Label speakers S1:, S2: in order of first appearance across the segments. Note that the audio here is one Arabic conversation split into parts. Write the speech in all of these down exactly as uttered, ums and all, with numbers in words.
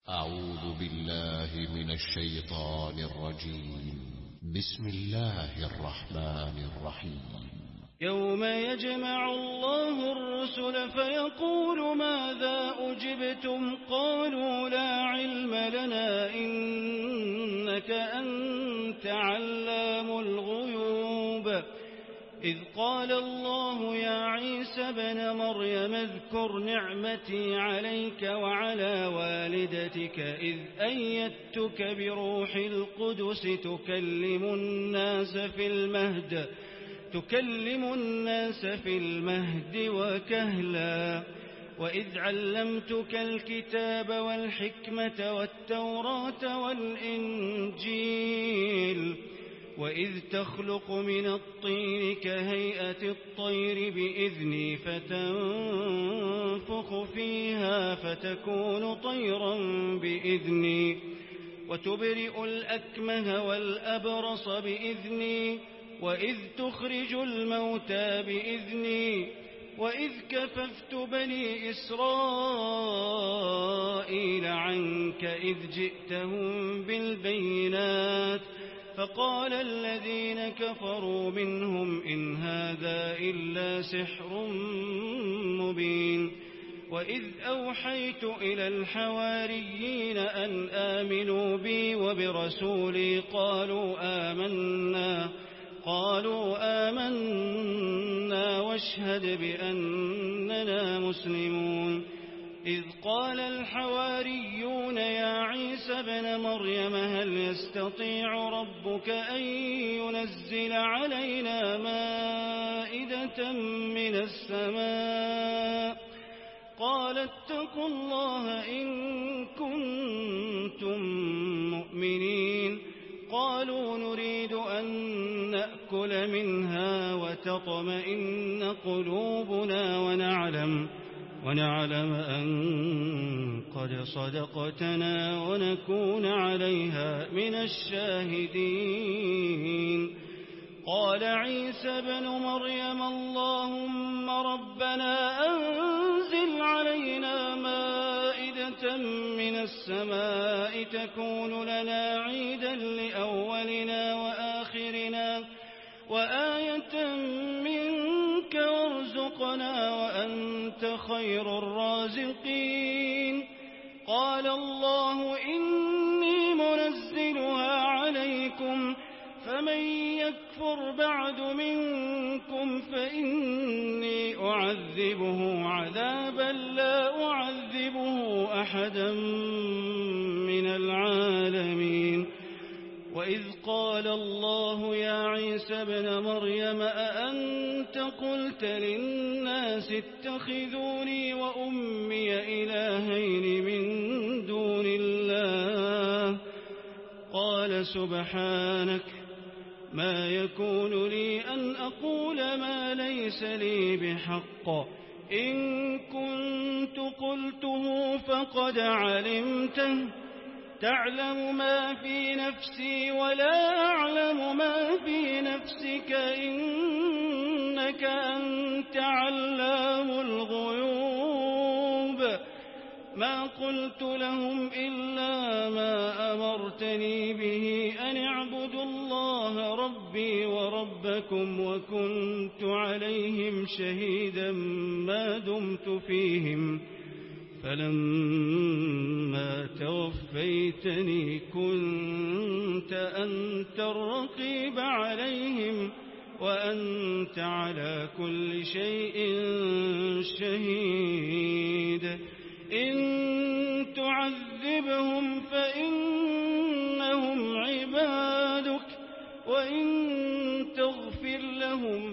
S1: أعوذ بالله من الشيطان الرجيم. بسم الله الرحمن الرحيم.
S2: يوم يجمع الله الرسل فيقول ماذا أجبتم قالوا لا علم لنا إنك أنت علام الغيوب إذ قال الله يا عيسى ابن مريم اذكر نعمتي عليك وعلى والدتك إذ أيدتك بروح القدس تكلم الناس في المهد تكلم الناس في المهد وكهلا وإذ علمتك الكتاب والحكمة والتوراة والإنجيل وإذ تخلق من الطين كهيئة الطير بإذني فتنفخ فيها فتكون طيرا بإذني وتبرئ الأكمه والأبرص بإذني وإذ تخرج الموتى بإذني وإذ كففت بني إسرائيل عنك إذ جئتهم بالبينات فقال الذين كفروا منهم إن هذا إلا سحر مبين وإذ أوحيت إلى الحواريين أن آمنوا بي وبرسولي قالوا آمنا قالوا آمنا واشهد بأننا مسلمون إذ قال الحواريون يا عيسى ابن مريم هل يستطيع ربك أن ينزل علينا مائدة من السماء قال اتقوا الله إن كنتم مؤمنين قالوا نريد أن نأكل منها وتطمئن قلوبنا ونعلم ونعلم أن قد صدقتنا ونكون عليها من الشاهدين قال عيسى بن مريم اللهم ربنا أنزل علينا مائدة من السماء تكون لنا عيدا لأولنا وآخرنا وآية منك وارزقنا وأنت خير الرازقين قال الله إني منزلها عليكم فمن يكفر بعد منكم فإني أعذبه عذابا لا أعذبه أحدا من العالمين وإذ قال الله يا عيسى ابن مريم أأنت قلت للناس اتخذوني وأمي إلهين من دون الله قال سبحانك ما يكون لي أن أقول ما ليس لي بحق إن كنت قلته فقد علمته تعلم ما في نفسي ولا أعلم ما في نفسك إنك أنت علام الغيوب ما قلت لهم إلا ما أمرتني به أن اعبدوا الله ربي وربكم وكنت عليهم شهيدا ما دمت فيهم فلما توفيتني كنت أنت الرقيب عليهم وأنت على كل شيء شهيد إن تعذبهم فإنهم عبادك وإن تغفر لهم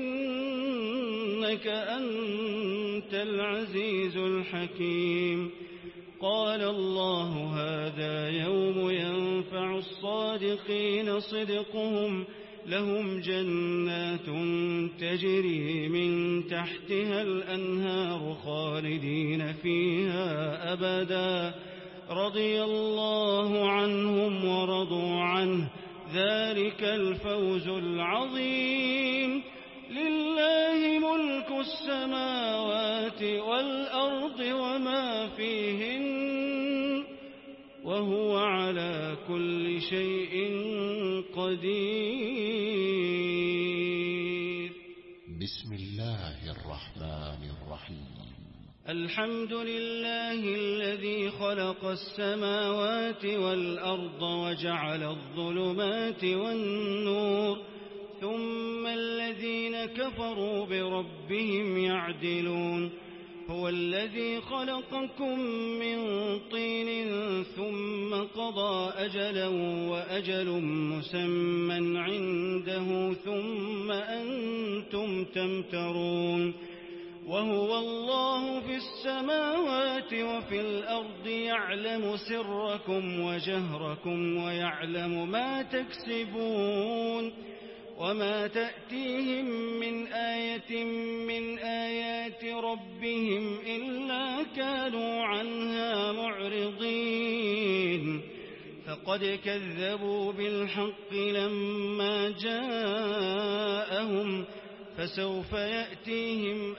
S2: فإنك أنت العزيز الحكيم قال الله هذا يوم ينفع الصادقين صدقهم لهم جنات تجري من تحتها الأنهار خالدين فيها أبدا رضي الله عنهم ورضوا عنه ذلك الفوز العظيم لله ملك السماوات والأرض وما فيهن وهو على كل شيء قدير.
S1: بسم الله الرحمن الرحيم.
S2: الحمد لله الذي خلق السماوات والأرض وجعل الظلمات والنور ثم الذين كفروا بربهم يعدلون. هو الذي خلقكم من طين ثم قضى أجلا وأجل مسمى عنده ثم أنتم تمترون. وهو الله في السماوات وفي الأرض يعلم سركم وجهركم ويعلم ما تكسبون. وما تأتيهم من آية من آيات ربهم إلا كانوا عنها معرضين. فقد كذبوا بالحق لما جاءهم فسوف يأتيهم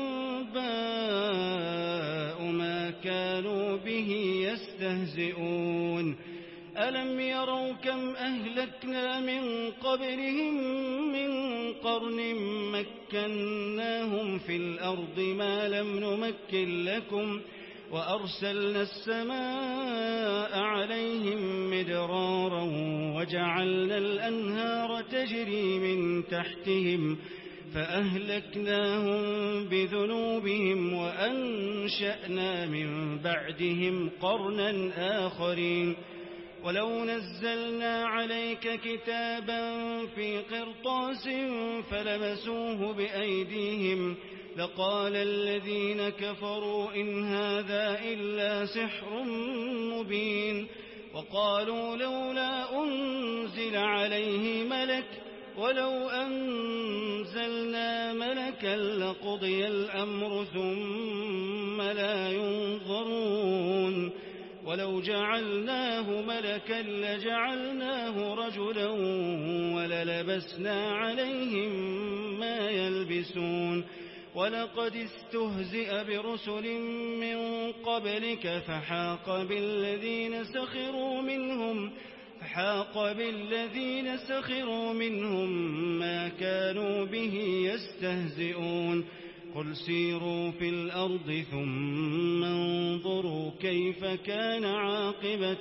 S2: أنباء ما كانوا به يستهزئون. ألم يروا كم أهلكنا من قبلهم من قرن مكناهم في الأرض ما لم نمكن لكم وأرسلنا السماء عليهم مدرارا وجعلنا الأنهار تجري من تحتهم فأهلكناهم بذنوبهم وأنشأنا من بعدهم قرنا آخرين. ولو نزلنا عليك كتابا في قرطاس فلمسوه بأيديهم لقال الذين كفروا إن هذا إلا سحر مبين. وقالوا لولا أنزل عليه ملك ولو أنزلنا ملكا لقضي الأمر ثم لا ينظرون. ولو جعلناه ملكا لجعلناه رجلا وللبسنا عليهم ما يلبسون. ولقد استهزئ برسل من قبلك فحاق بالذين سخروا منهم فحاق بالذين سخروا منهم ما كانوا به يستهزئون. قل سيروا في الأرض ثم انظروا كيف كان عاقبة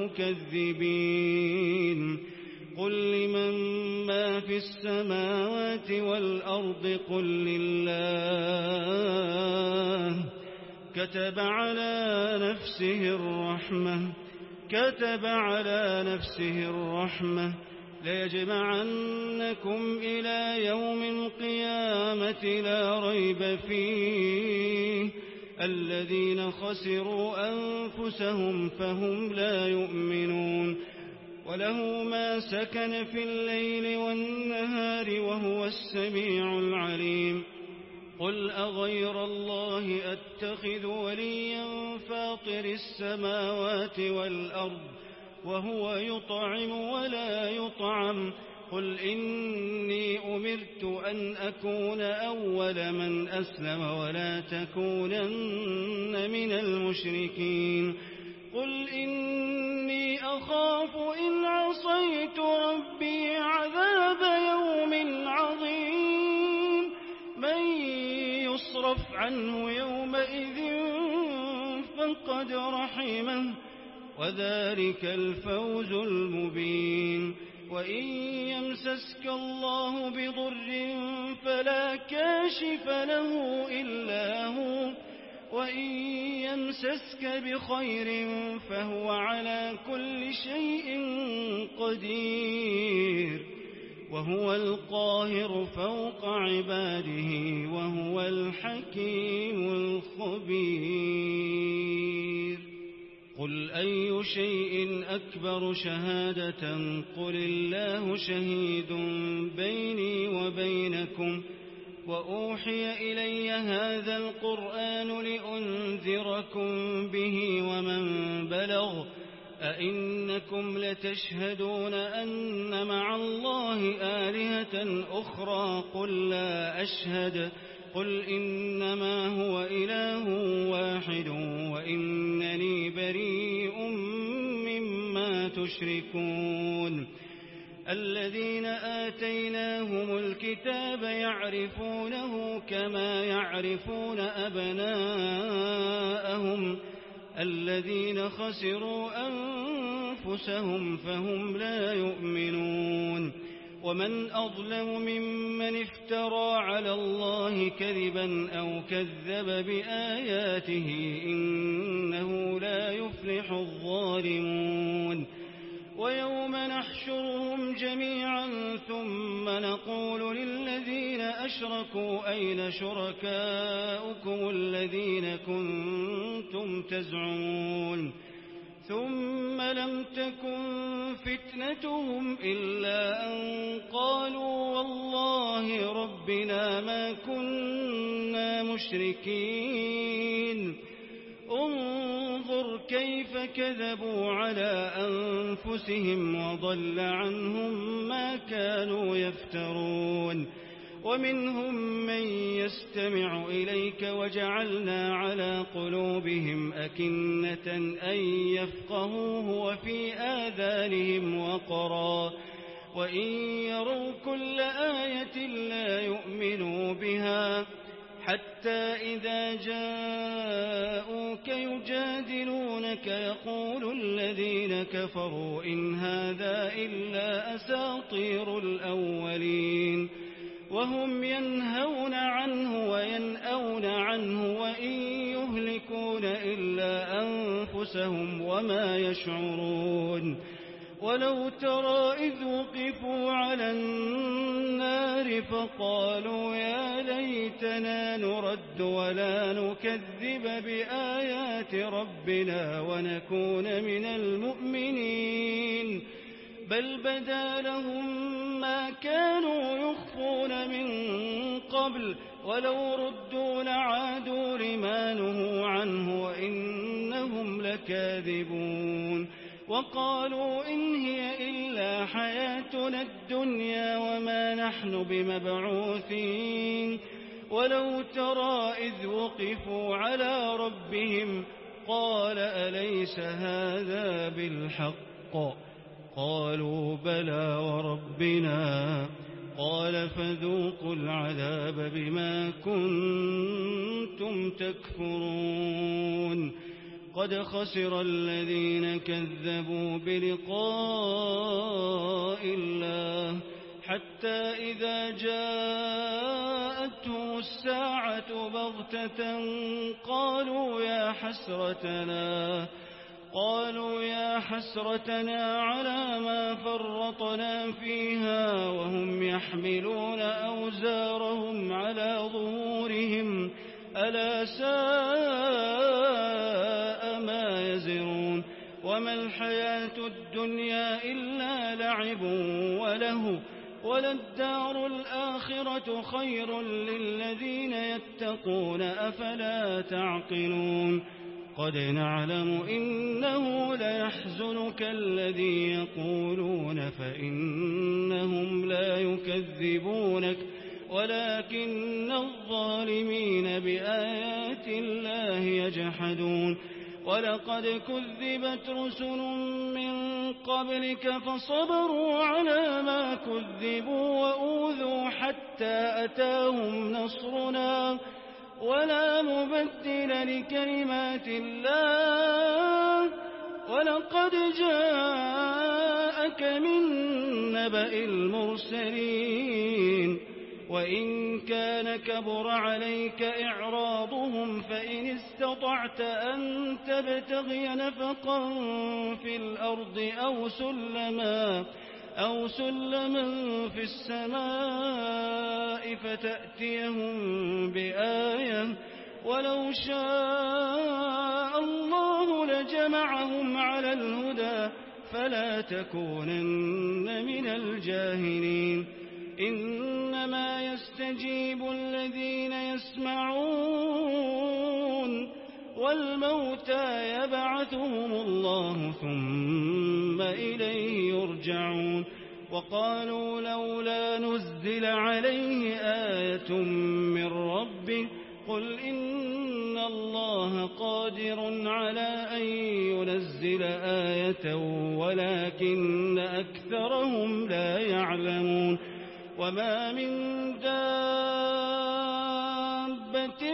S2: المكذبين. قل لمن ما في السماوات والأرض قل لله كتب على نفسه الرحمة كتب على نفسه الرحمة ليجمعنكم إلى يوم القيامة لا ريب فيه الذين خسروا أنفسهم فهم لا يؤمنون. وله ما سكن في الليل والنهار وهو السميع العليم. قل أغير الله أتخذ وليا فاطر السماوات والأرض وهو يطعم ولا يطعم. قل إني أمرت أن أكون أول من أسلم ولا تكونن من المشركين. قل إني أخاف إن عصيت ربي عذاب يوم عظيم. من يصرف عنه يومئذ فقد رحمه وذلك الفوز المبين. وإن يمسسك الله بضر فلا كاشف له إلا هو وإن يمسسك بخير فهو على كل شيء قدير. وهو القاهر فوق عباده وهو الحكيم الخبير. قل أي شيء أكبر شهادة قل الله شهيد بيني وبينكم وأوحي إلي هذا القرآن لأنذركم به ومن بلغ. أئنكم لتشهدون أن مع الله آلهة أخرى قل لا أشهد قل إنما هو إله واحد وإنني بريء تشركون الذين آتيناهم الكتاب يعرفونه كما يعرفون أبناءهم الذين خسروا أنفسهم فهم لا يؤمنون ومن أظلم ممن افترى على الله كذبا أو كذب بآياته إنه لا يفلح الظالمون ويوم نحشرهم جميعا ثم نقول للذين أشركوا أين شركاؤكم الذين كنتم تزعمون ثم لم تكن فتنتهم إلا أن قالوا والله ربنا ما كنا مشركين انظر كيف كذبوا على أنفسهم وضل عنهم ما كانوا يفترون ومنهم من يستمع إليك وجعلنا على قلوبهم أكنة أن يفقهوه وفي آذانهم وقرا وإن يروا كل آية لا يؤمنوا بها حتى إذا جاءوك يجادلونك يقول الذين كفروا إن هذا إلا أساطير الأولين وهم ينهون عنه وينأون عنه وإن يهلكون إلا أنفسهم وما يشعرون ولو ترى إذ وقفوا على النار فقالوا يا ليتنا نرد ولا نكذب بآيات ربنا ونكون من المؤمنين بل بدا لهم ما كانوا يخفون من قبل ولو ردوا لعادوا لما نهوا عنه وإنهم لكاذبون وقالوا إن هي إلا حياتنا الدنيا وما نحن بمبعوثين ولو ترى إذ وقفوا على ربهم قال أليس هذا بالحق قالوا بلى وربنا قال فذوقوا العذاب بما كنتم تكفرون قد خسر الذين كذبوا بلقاء الله حتى إذا جاءتهم الساعة بغتة قالوا يا حسرتنا قالوا يا حسرتنا على ما فرطنا فيها وهم يحملون أوزارهم على ظهورهم ألا ساء ما يزرون وما الحياة الدنيا إلا لعب وله وللدار الآخرة خير للذين يتقون أفلا تعقلون قد نعلم إنه ليحزنك الذي يقولون فإنهم لا يكذبونك ولكن الظالمين بآيات الله يجحدون ولقد كذبت رسل من قبلك فصبروا على ما كذبوا وأوذوا حتى أتاهم نصرنا ولا مبدل لكلمات الله ولقد جاءك من نبأ المرسلين وإن كان كبر عليك إعراضهم فإن استطعت أن تبتغي نفقا في الأرض أو سلما أو سلما في السماء فتأتيهم بآية ولو شاء الله لجمعهم على الهدى فلا تكونن من الجاهلين إنما يستجيب الذين يسمعون والموتى يبعثهم الله ثم إليه يرجعون وقالوا لولا نزل عليه آية من ربه قل إن الله قادر على أن ينزل آية ولكن أكثرهم لا يعلمون وما من دابة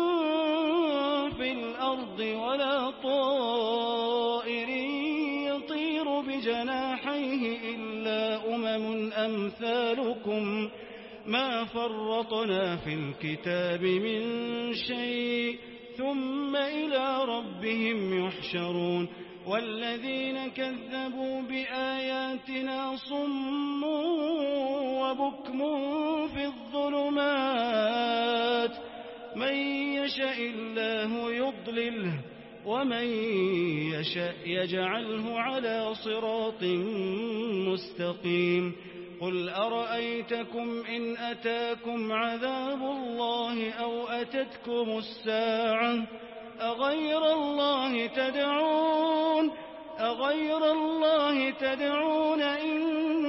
S2: في الأرض ولا طائر يطير بجناحيه إلا أمم أمثالكم ما فرطنا في الكتاب من شيء ثم إلى ربهم يحشرون والذين كذبوا بآياتنا صم وبكم في الظلمات من يشاء الله يضلله ومن يشاء يجعله على صراط مستقيم قل أرأيتكم إن أتاكم عذاب الله أو أتتكم الساعة أغير الله تدعون أغير الله تدعون إن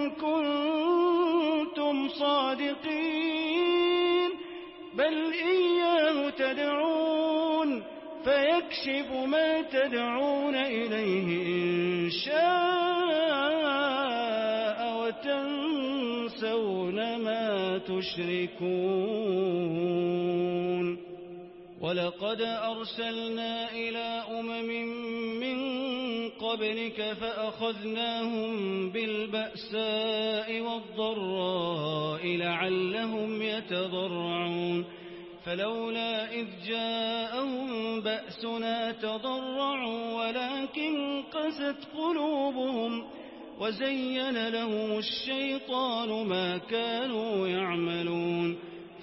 S2: كنتم صادقين بل إياه تدعون فيكشف ما تدعون إليه إن شاء وتنسون ما تشركون ولقد أرسلنا إلى أمم من قبلك فأخذناهم بالبأساء والضراء لعلهم يتضرعون فلولا إذ جاءهم بأسنا تضرعوا ولكن قست قلوبهم وزين لهم الشيطان ما كانوا يعملون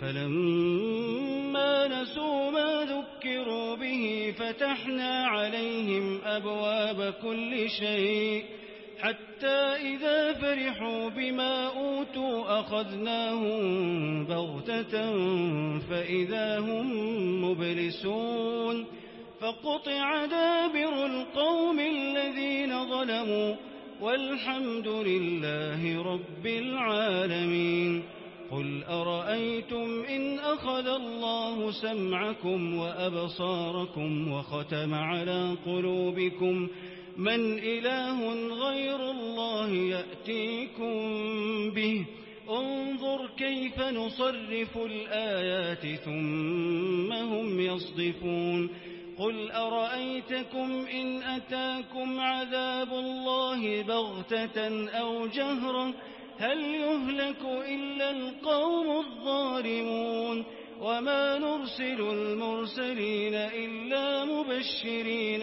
S2: فلما نسوا ما ذكروا به فتحنا عليهم أبواب كل شيء حتى إذا فرحوا بما أوتوا أخذناهم بغتة فإذا هم مبلسون فقطع دابر القوم الذين ظلموا والحمد لله رب العالمين قل أرأيتم إن أخذ الله سمعكم وأبصاركم وختم على قلوبكم من إله غير الله يأتيكم به انظر كيف نصرف الآيات ثم هم يصدفون قل أرأيتكم إن أتاكم عذاب الله بغتة أو جهرة هل يهلك إلا القوم الظالمون وما نرسل المرسلين إلا مبشرين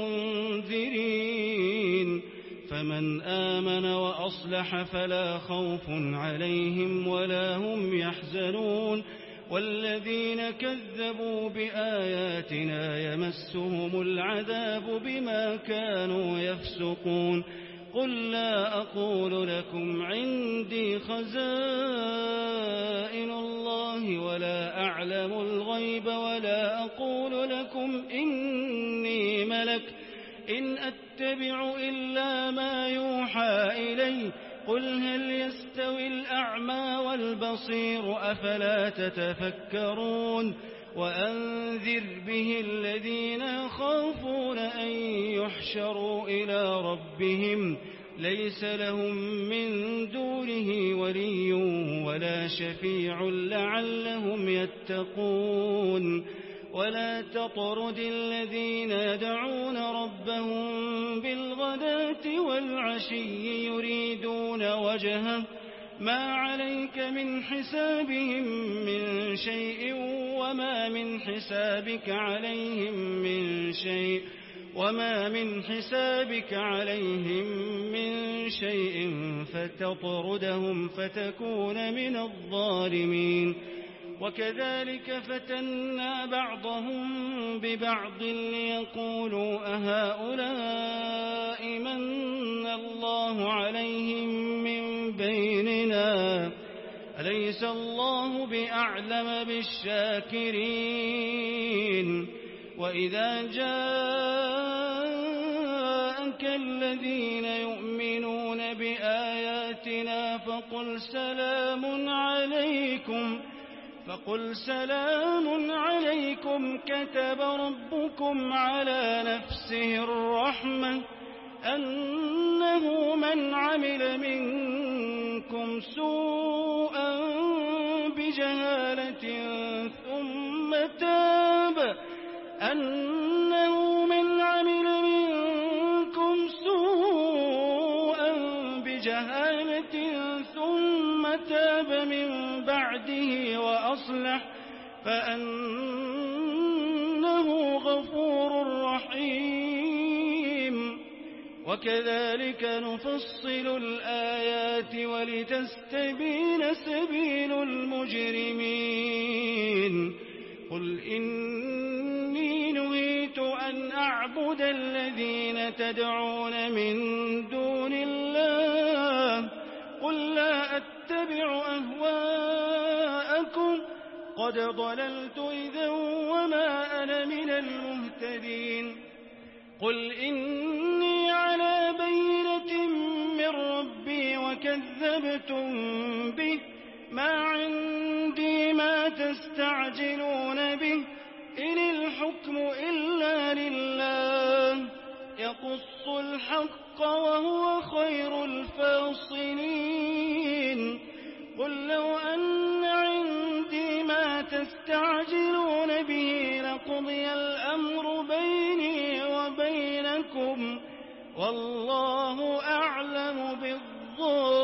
S2: ومنذرين فمن آمن وأصلح فلا خوف عليهم ولا هم يحزنون والذين كذبوا بآياتنا يمسهم العذاب بما كانوا يفسقون قل لا أقول لكم عندي خزائن الله ولا أعلم الغيب ولا أقول لكم إني ملك إن أتبع إلا ما يوحى إلي قل هل يستوي الأعمى والبصير أفلا تتفكرون وأنذر به الذين يخافون أن يحشروا إلى ربهم ليس لهم من دونه ولي ولا شفيع لعلهم يتقون ولا تطرد الذين يدعون ربهم بالغداة والعشي يريدون وجهه ما عليك من حسابهم من شيء وما من حسابك عليهم من شيء وما من حسابك عليهم من شيء فتطردهم فتكون من الظالمين وكذلك فتنا بعضهم ببعض ليقولوا أهؤلاء من الله عليهم من بيننا أليس الله بأعلم بالشاكرين وإذا جاءك الذين يؤمنون بآياتنا فقل سلام عليكم فقل سلام عليكم كتب ربكم على نفسه الرحمة أنه من عمل منكم سوءا بجهالة ثم تاب أنه من عمل منكم سوءا بجهالة ثم تاب من بعده وأصلح فأنه غفور رحيم. وكذلك نفصل الآيات ولتستبين سبيل المجرمين. قل إني نهيت أن أعبد الذين تدعون من دون الله قل لا أتبع أهواءكم قد ضللت إذا وما أنا من المهتدين. قل إني على بينة من ربي وكذبتم به ما عندي ما تستعجلون به إن الحكم إلا لله يقص الحق وهو خير الفاصلين. قل لو أن عندي ما تستعجلون به لقضي الأمر بيني وبينكم والله أعلم بالظالمين.